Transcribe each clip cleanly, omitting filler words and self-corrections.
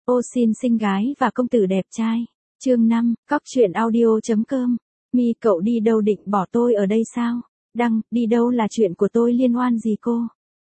Ô xin xinh gái và công tử đẹp trai. Chương 5, cóc truyện audio.com. Mi cậu đi đâu định bỏ tôi ở đây sao? Đăng, đi đâu là chuyện của tôi liên oan gì cô?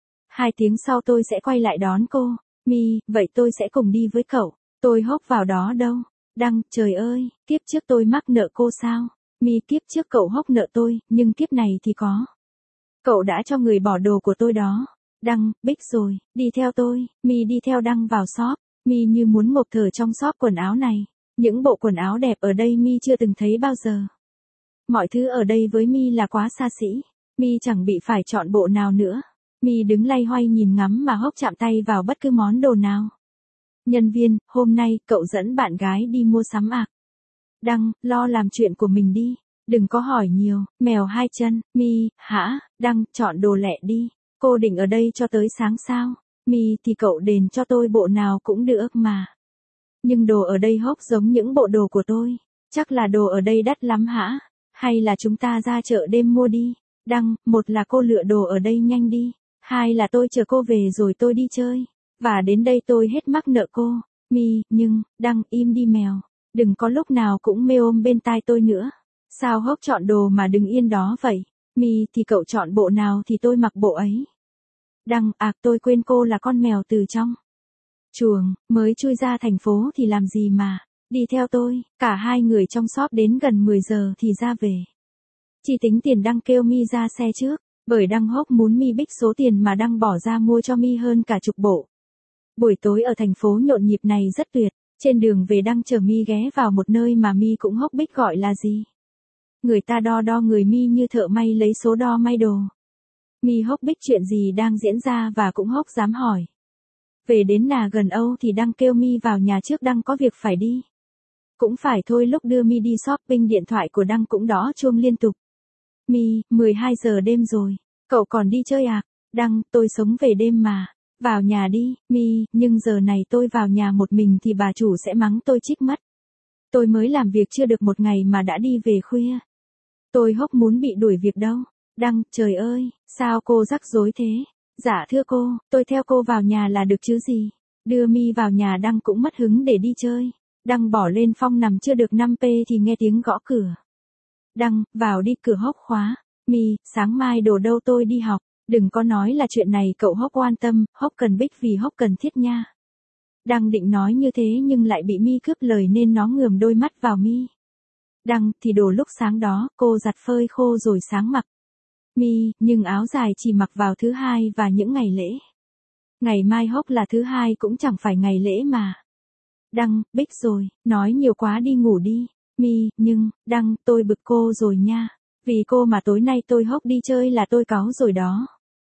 2 tiếng sau tôi sẽ quay lại đón cô. Mi, vậy tôi sẽ cùng đi với cậu. Tôi hốc vào đó đâu? Đăng, trời ơi, kiếp trước tôi mắc nợ cô sao? Mi, kiếp trước cậu hốc nợ tôi, nhưng kiếp này thì có. Cậu đã cho người bỏ đồ của tôi đó. Đăng, Bích rồi, đi theo tôi. Mi đi theo Đăng vào shop. Mi như muốn ngộp thở trong shop quần áo này. Những bộ quần áo đẹp ở đây Mi chưa từng thấy bao giờ. Mọi thứ ở đây với Mi là quá xa xỉ. Mi chẳng bị phải chọn bộ nào nữa. Mi đứng loay hoay nhìn ngắm mà hốc chạm tay vào bất cứ món đồ nào. Nhân viên, hôm nay cậu dẫn bạn gái đi mua sắm à? Đăng, lo làm chuyện của mình đi. Đừng có hỏi nhiều, mèo 2 chân. Mi, hả? Đăng, chọn đồ lẹ đi. Cô định ở đây cho tới sáng sao? Mi thì cậu đền cho tôi bộ nào cũng được mà. Nhưng đồ ở đây hốc giống những bộ đồ của tôi. Chắc là đồ ở đây đắt lắm hả? Hay là chúng ta ra chợ đêm mua đi? Đăng, một là cô lựa đồ ở đây nhanh đi. 2 là tôi chờ cô về rồi tôi đi chơi. Và đến đây tôi hết mắc nợ cô. Mi, nhưng, Đăng, im đi mèo. Đừng có lúc nào cũng mê ôm bên tai tôi nữa. Sao hốc chọn đồ mà đứng yên đó vậy? Mi thì cậu chọn bộ nào thì tôi mặc bộ ấy. Đăng, tôi quên cô là con mèo từ trong chuồng, mới chui ra thành phố thì làm gì mà. Đi theo tôi, cả 2 người trong shop đến gần 10 giờ thì ra về. Chi tính tiền Đăng kêu Mi ra xe trước, bởi Đăng hốc muốn Mi Bích số tiền mà Đăng bỏ ra mua cho Mi hơn cả chục bộ. Buổi tối ở thành phố nhộn nhịp này rất tuyệt, trên đường về Đăng chở Mi ghé vào một nơi mà Mi cũng hốc Bích gọi là gì? Người ta đo người Mi như thợ may lấy số đo may đồ. Mi hốc Bích chuyện gì đang diễn ra và cũng hốc dám hỏi. Về đến nà gần Âu thì Đăng kêu Mi vào nhà trước, Đăng có việc phải đi. Cũng phải thôi, lúc đưa Mi đi shopping điện thoại của Đăng cũng đỏ chuông liên tục. Mi, 12 giờ đêm rồi, cậu còn đi chơi à? Đăng, tôi sống về đêm mà. Vào nhà đi, Mi, nhưng giờ này tôi vào nhà một mình thì bà chủ sẽ mắng tôi chích mất. Tôi mới làm việc chưa được 1 ngày mà đã đi về khuya. Tôi hốc muốn bị đuổi việc đâu. Đăng, trời ơi, sao cô rắc rối thế? Dạ thưa cô, tôi theo cô vào nhà là được chứ gì? Đưa Mi vào nhà Đăng cũng mất hứng để đi chơi. Đăng bỏ lên phong nằm chưa được 5p thì nghe tiếng gõ cửa. Đăng, vào đi, cửa hốc khóa. Mi, sáng mai đồ đâu tôi đi học. Đừng có nói là chuyện này cậu hốc quan tâm, hốc cần Bích vì hốc cần thiết nha. Đăng định nói như thế nhưng lại bị Mi cướp lời nên nó ngườm đôi mắt vào Mi. Đăng, thì đồ lúc sáng đó, cô giặt phơi khô rồi sáng mặc. Mi, nhưng áo dài chỉ mặc vào thứ 2 và những ngày lễ. Ngày mai hốc là thứ 2 cũng chẳng phải ngày lễ mà. Đăng, Bích rồi, nói nhiều quá đi ngủ đi. Mi, nhưng, Đăng, tôi bực cô rồi nha. Vì cô mà tối nay tôi hốc đi chơi là tôi cáu rồi đó.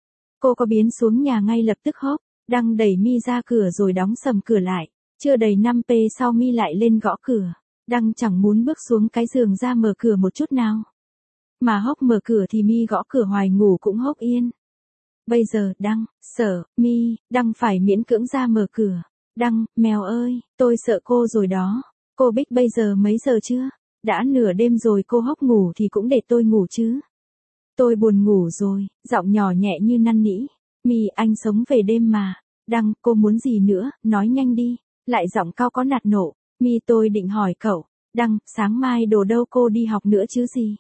Cô có biến xuống nhà ngay lập tức hốc. Đăng đẩy Mi ra cửa rồi đóng sầm cửa lại. Chưa đầy 5p sau Mi lại lên gõ cửa. Đăng chẳng muốn bước xuống cái giường ra mở cửa một chút nào. Mà hốc mở cửa thì Mi gõ cửa hoài ngủ cũng hốc yên. Bây giờ Đăng, sợ, Mi, Đăng phải miễn cưỡng ra mở cửa. Đăng, mèo ơi, tôi sợ cô rồi đó. Cô Bích bây giờ mấy giờ chưa? Đã nửa đêm rồi, cô hốc ngủ thì cũng để tôi ngủ chứ. Tôi buồn ngủ rồi, giọng nhỏ nhẹ như năn nỉ. Mi, anh sống về đêm mà. Đăng, cô muốn gì nữa, nói nhanh đi. Lại giọng cao có nạt nộ. Mi, tôi định hỏi cậu. Đăng, sáng mai đồ đâu cô đi học nữa chứ gì?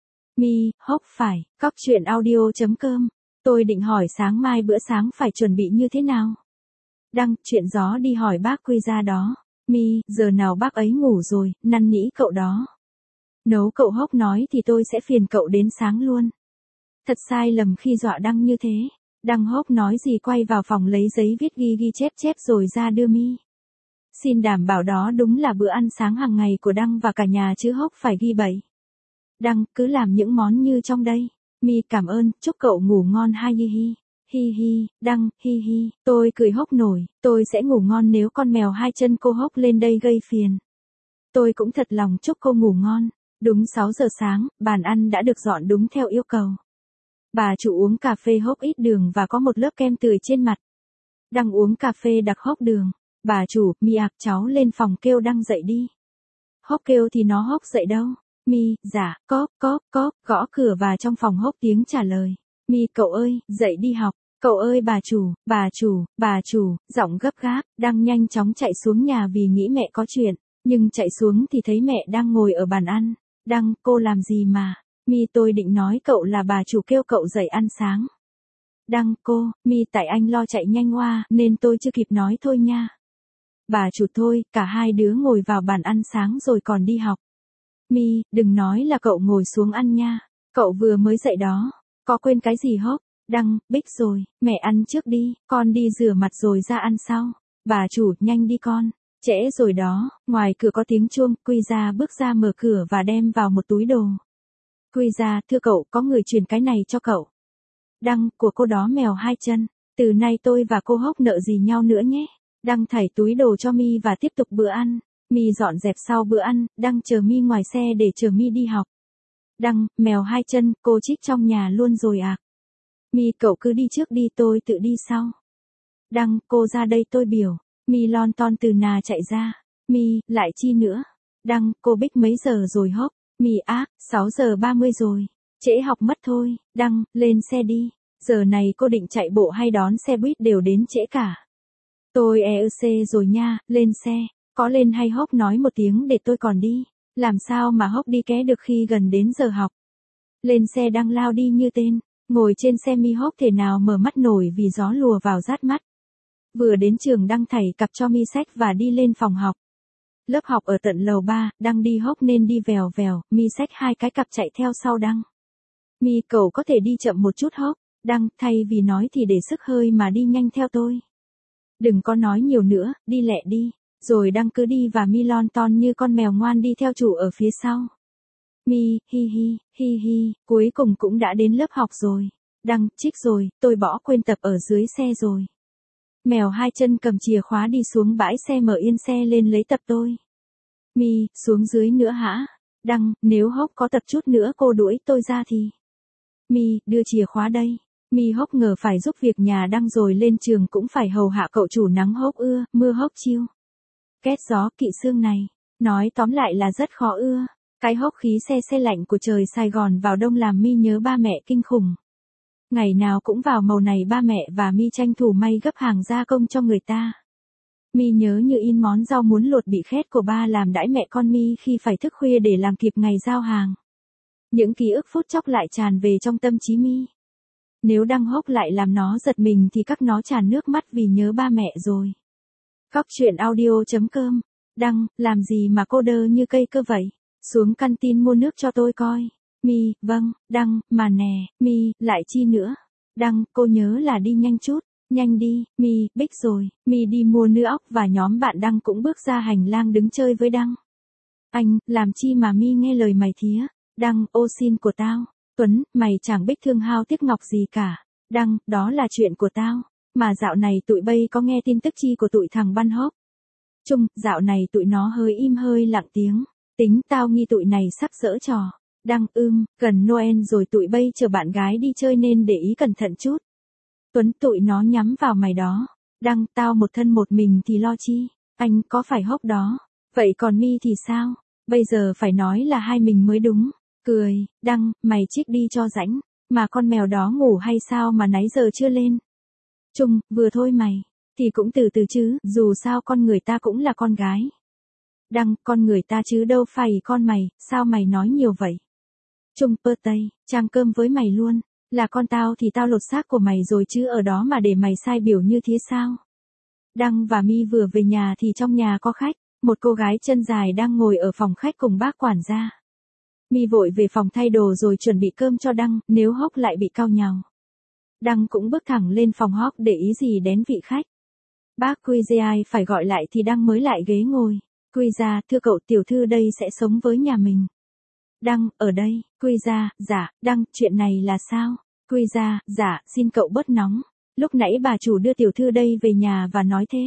Mi, hốc phải, cóc truyện audio.com. Tôi định hỏi sáng mai bữa sáng phải chuẩn bị như thế nào? Đăng, chuyện gió đi hỏi bác Quy ra đó. Mi, giờ nào bác ấy ngủ rồi, năn nỉ cậu đó. Nếu cậu hốc nói thì tôi sẽ phiền cậu đến sáng luôn. Thật sai lầm khi dọa Đăng như thế. Đăng hốc nói gì quay vào phòng lấy giấy viết ghi chép rồi ra đưa Mi. Xin đảm bảo đó đúng là bữa ăn sáng hàng ngày của Đăng và cả nhà chứ hốc phải ghi bậy. Đăng, cứ làm những món như trong đây. Mi, cảm ơn, chúc cậu ngủ ngon ha hi hi. Hi hi, Đăng, hi hi, tôi cười hốc nổi, tôi sẽ ngủ ngon nếu con mèo 2 chân cô hốc lên đây gây phiền. Tôi cũng thật lòng chúc cô ngủ ngon. Đúng 6 giờ sáng, bàn ăn đã được dọn đúng theo yêu cầu. Bà chủ uống cà phê hốc ít đường và có một lớp kem tươi trên mặt. Đăng uống cà phê đặc hốc đường. Bà chủ, Mi cháu lên phòng kêu Đăng dậy đi. Hốc kêu thì nó hốc dậy đâu. Mi, dạ, cóp, gõ cửa và trong phòng hốc tiếng trả lời. Mi, cậu ơi, dậy đi học. Cậu ơi bà chủ, giọng gấp gáp, đang nhanh chóng chạy xuống nhà vì nghĩ mẹ có chuyện, nhưng chạy xuống thì thấy mẹ đang ngồi ở bàn ăn. Đăng, cô làm gì mà? Mi tôi định nói cậu là bà chủ kêu cậu dậy ăn sáng. Đăng, Mi tại anh lo chạy nhanh qua nên tôi chưa kịp nói thôi nha. Bà chủ thôi, cả hai đứa ngồi vào bàn ăn sáng rồi còn đi học. Mi, đừng nói là cậu ngồi xuống ăn nha. Cậu vừa mới dậy đó. Có quên cái gì hốc? Đăng, Bích rồi, mẹ ăn trước đi, con đi rửa mặt rồi ra ăn sau. Bà chủ, nhanh đi con. Trễ rồi đó, ngoài cửa có tiếng chuông, Quy Gia bước ra mở cửa và đem vào một túi đồ. Quy Gia, thưa cậu, có người truyền cái này cho cậu. Đăng, của cô đó mèo hai chân. Từ nay tôi và cô Hốc nợ gì nhau nữa nhé. Đăng thảy túi đồ cho Mi và tiếp tục bữa ăn. Mi dọn dẹp sau bữa ăn, Đăng chờ Mi ngoài xe để chờ Mi đi học. Đăng, mèo hai chân, cô Trích trong nhà luôn rồi à? Mi, cậu cứ đi trước đi, tôi tự đi sau. Đăng, cô ra đây tôi biểu. Mi lon ton từ nà chạy ra. Mi, lại chi nữa? Đăng, cô Bích mấy giờ rồi Hốc? Mi, 6 giờ 30 rồi. Trễ học mất thôi. Đăng, lên xe đi. Giờ này cô định chạy bộ hay đón xe buýt đều đến trễ cả. Tôi rồi nha, lên xe. Có lên hay Hốc nói một tiếng để tôi còn đi. Làm sao mà Hốc đi ké được khi gần đến giờ học. Lên xe Đăng lao đi như tên. Ngồi trên xe Mi Hốc thể nào mở mắt nổi vì gió lùa vào rát mắt. Vừa đến trường Đăng thảy cặp cho Mi sách và đi lên phòng học. Lớp học ở tận lầu 3, Đăng đi Hốc nên đi vèo vèo, Mi xách hai cái cặp chạy theo sau Đăng. Mi, cậu có thể đi chậm một chút Hốc. Đăng, thay vì nói thì để sức hơi mà đi nhanh theo tôi. Đừng có nói nhiều nữa, đi lẹ đi. Rồi Đăng cứ đi và Mi lon ton như con mèo ngoan đi theo chủ ở phía sau. Mi, hi, cuối cùng cũng đã đến lớp học rồi. Đăng, Trích rồi, tôi bỏ quên tập ở dưới xe rồi. Mèo hai chân cầm chìa khóa đi xuống bãi xe mở yên xe lên lấy tập tôi. Mi, xuống dưới nữa hả? Đăng, nếu Hốc có tập chút nữa cô đuổi tôi ra thì. Mi, đưa chìa khóa đây. Mi Hốc ngờ phải giúp việc nhà Đăng rồi lên trường cũng phải hầu hạ cậu chủ nắng Hốc ưa, mưa Hốc chiêu. Két gió kỵ xương này. Nói tóm lại là rất khó ưa. Cái hốc khí se lạnh của trời Sài Gòn vào đông làm Mi nhớ ba mẹ kinh khủng. Ngày nào cũng vào màu này ba mẹ và Mi tranh thủ may gấp hàng gia công cho người ta. Mi nhớ như in món rau muống luộc bị khét của ba làm đãi mẹ con Mi khi phải thức khuya để làm kịp ngày giao hàng. Những ký ức phút chốc lại tràn về trong tâm trí Mi. Nếu Đăng Hốc lại làm nó giật mình thì các nó tràn nước mắt vì nhớ ba mẹ rồi. Cóc truyện audio.com. Đăng, làm gì mà cô đơ như cây cơ vậy? Xuống canteen mua nước cho tôi coi. Mi, vâng. Đăng, mà nè, Mi, lại chi nữa? Đăng, cô nhớ là đi nhanh chút. Nhanh đi, Mi, Bích rồi. Mi đi mua nưa ốc và nhóm bạn Đăng cũng bước ra hành lang đứng chơi với Đăng. Anh, làm chi mà Mi nghe lời mày thía? Đăng, ô xin của tao. Tuấn, mày chẳng Bích thương hao tiếc ngọc gì cả. Đăng, đó là chuyện của tao. Mà dạo này tụi bay có nghe tin tức chi của tụi thằng Ban Hốc? Chung, dạo này tụi nó hơi im hơi lặng tiếng. Tính tao nghi tụi này sắp giở trò. Đăng, gần Noel rồi tụi bay chờ bạn gái đi chơi nên để ý cẩn thận chút. Tuấn, tụi nó nhắm vào mày đó. Đăng, tao một thân một mình thì lo chi. Anh, có phải Hốc đó. Vậy còn Mi thì sao? Bây giờ phải nói là hai mình mới đúng. Cười, Đăng, mày Trích đi cho rãnh. Mà con mèo đó ngủ hay sao mà nãy giờ chưa lên? Chung, vừa thôi mày. Thì cũng từ từ chứ, dù sao con người ta cũng là con gái. Đăng, con người ta chứ đâu phải con mày, sao mày nói nhiều vậy? Chung, pơ tây, trang cơm với mày luôn. Là con tao thì tao lột xác của mày rồi chứ ở đó mà để mày sai biểu như thế sao? Đăng và Mi vừa về nhà thì trong nhà có khách. Một cô gái chân dài đang ngồi ở phòng khách cùng bác quản gia. Mi vội về phòng thay đồ rồi chuẩn bị cơm cho Đăng, nếu Hốc lại bị cau nhàu. Đăng cũng bước thẳng lên phòng Hốc để ý gì đến vị khách. Bác Quy Gia phải gọi lại thì Đăng mới lại ghế ngồi. Quy Gia, thưa cậu tiểu thư đây sẽ sống với nhà mình. Đăng, ở đây. Quy Gia, dạ. Đăng, chuyện này là sao? Quy Gia, dạ, xin cậu bớt nóng. Lúc nãy bà chủ đưa tiểu thư đây về nhà và nói thế.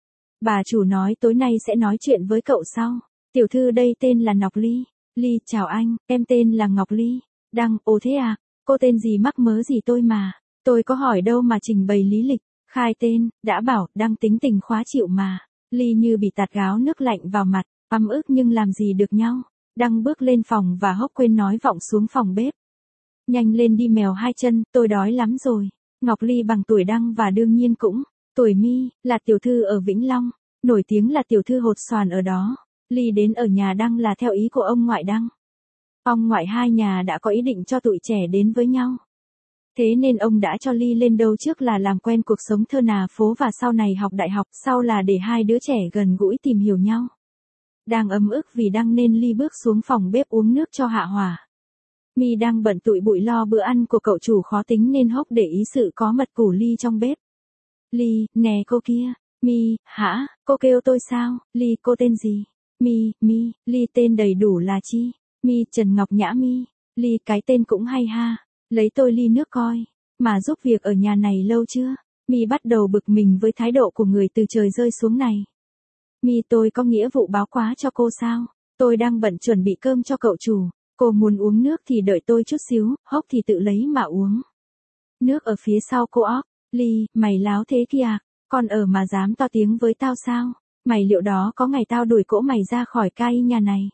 Bà chủ nói tối nay sẽ nói chuyện với cậu sau. Tiểu thư đây tên là Ngọc Ly. Ly, chào anh, em tên là Ngọc Ly. Đăng, ồ thế à, cô tên gì mắc mớ gì tôi mà. Tôi có hỏi đâu mà trình bày lý lịch. Khai tên, đã bảo, Đăng tính tình khó chịu mà. Ly như bị tạt gáo nước lạnh vào mặt, ấm ức nhưng làm gì được nhau. Đăng bước lên phòng và Hốc quên nói vọng xuống phòng bếp. Nhanh lên đi mèo hai chân, tôi đói lắm rồi. Ngọc Ly bằng tuổi Đăng và đương nhiên cũng tuổi My, là tiểu thư ở Vĩnh Long, nổi tiếng là tiểu thư hột xoàn ở đó. Ly đến ở nhà Đăng là theo ý của ông ngoại Đăng. Ông ngoại hai nhà đã có ý định cho tụi trẻ đến với nhau. Thế nên ông đã cho Ly lên đâu trước là làm quen cuộc sống thơ nà phố và sau này học đại học, sau là để hai đứa trẻ gần gũi tìm hiểu nhau. Đang ấm ức vì Đăng nên Ly bước xuống phòng bếp uống nước cho hạ hỏa. My đang bận tụi bụi lo bữa ăn của cậu chủ khó tính nên Hốc để ý sự có mật của Ly trong bếp. Ly, nè cô kia. My, hả, cô kêu tôi sao? Ly, cô tên gì? My, Ly tên đầy đủ là chi? My, Trần Ngọc Nhã My. Ly, cái tên cũng hay ha. Lấy tôi ly nước coi. Mà giúp việc ở nhà này lâu chưa? My bắt đầu bực mình với thái độ của người từ trời rơi xuống này. My, tôi có nghĩa vụ báo quá cho cô sao? Tôi đang bận chuẩn bị cơm cho cậu chủ. Cô muốn uống nước thì đợi tôi chút xíu, Hốc thì tự lấy mà uống. Nước ở phía sau cô óc. Ly, mày láo thế kìa, con ở mà dám to tiếng với tao sao? Mày liệu đó có ngày tao đuổi cỗ mày ra khỏi cai nhà này?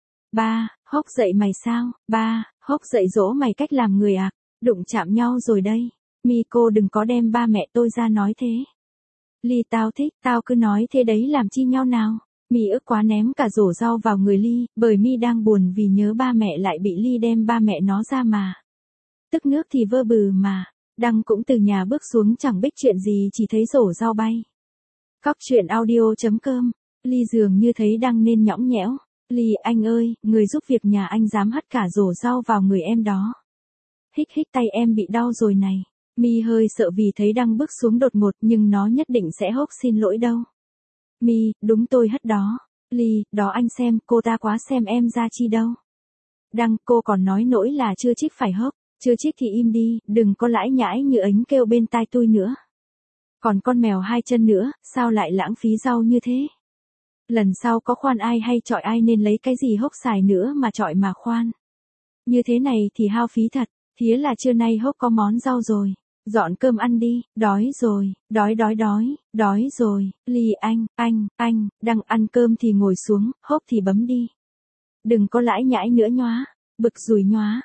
Ba, Hốc dạy mày sao? Ba, Hốc dạy dỗ mày cách làm người à? Đụng chạm nhau rồi đây. My, cô đừng có đem ba mẹ tôi ra nói thế. Ly, tao thích, tao cứ nói thế đấy làm chi nhau nào? My ức quá ném cả rổ rau vào người Ly, bởi My đang buồn vì nhớ ba mẹ lại bị Ly đem ba mẹ nó ra mà. Tức nước thì vơ bừ mà. Đăng cũng từ nhà bước xuống chẳng biết chuyện gì chỉ thấy rổ rau bay. Cóc truyện audio.com. Ly dường như thấy Đăng nên nhõng nhẽo. Ly, anh ơi, người giúp việc nhà anh dám hất cả rổ rau vào người em đó. Hích tay em bị đau rồi này. My hơi sợ vì thấy Đăng bước xuống đột ngột nhưng nó nhất định sẽ Hốc xin lỗi đâu. My, đúng tôi hất đó. Ly, đó anh xem, cô ta quá xem em ra chi đâu. Đăng, cô còn nói nỗi là chưa trích phải Hốc. Chưa trích thì im đi, đừng có lãi nhãi như ánh kêu bên tai tôi nữa. Còn con mèo hai chân nữa, sao lại lãng phí rau như thế? Lần sau có khoan ai hay chọi ai nên lấy cái gì Hốc xài nữa mà chọi mà khoan. Như thế này thì hao phí thật, thía là trưa nay Hốc có món rau rồi. Dọn cơm ăn đi, đói rồi, đói rồi. Ly, anh, đang ăn cơm thì ngồi xuống, Hốc thì bấm đi. Đừng có lãi nhãi nữa nhóa. Bực rùi nhóa,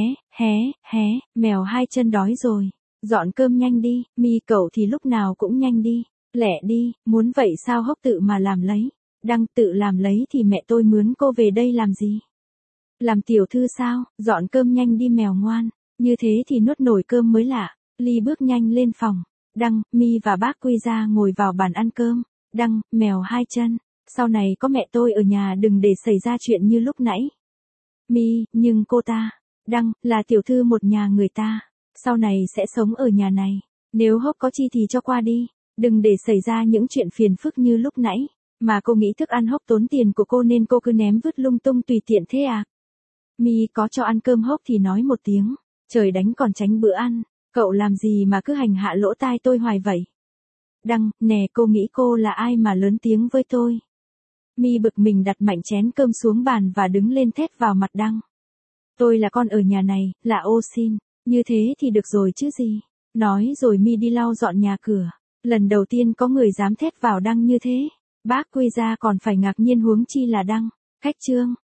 hé, mèo hai chân đói rồi. Dọn cơm nhanh đi, My cậu thì lúc nào cũng nhanh đi. Lẹ đi, muốn vậy sao Hốc tự mà làm lấy. Đăng tự làm lấy thì mẹ tôi mướn cô về đây làm gì? Làm tiểu thư sao, dọn cơm nhanh đi mèo ngoan. Như thế thì nuốt nổi cơm mới lạ. Ly bước nhanh lên phòng. Đăng, My và bác Quy ra ngồi vào bàn ăn cơm. Đăng, mèo hai chân. Sau này có mẹ tôi ở nhà đừng để xảy ra chuyện như lúc nãy. My, nhưng cô ta, Đăng, là tiểu thư một nhà người ta, sau này sẽ sống ở nhà này, nếu Hốc có chi thì cho qua đi, đừng để xảy ra những chuyện phiền phức như lúc nãy, mà cô nghĩ thức ăn Hốc tốn tiền của cô nên cô cứ ném vứt lung tung tùy tiện thế à? My có cho ăn cơm Hốc thì nói một tiếng, trời đánh còn tránh bữa ăn, cậu làm gì mà cứ hành hạ lỗ tai tôi hoài vậy? Đăng, nè cô nghĩ cô là ai mà lớn tiếng với tôi? My bực mình đặt mạnh chén cơm xuống bàn và đứng lên thét vào mặt Đăng. Tôi là con ở nhà này, là ô xin, như thế thì được rồi chứ gì. Nói rồi My đi lau dọn nhà cửa. Lần đầu tiên có người dám thét vào Đăng như thế. Bác Quy ra còn phải ngạc nhiên huống chi là Đăng. Khách trương.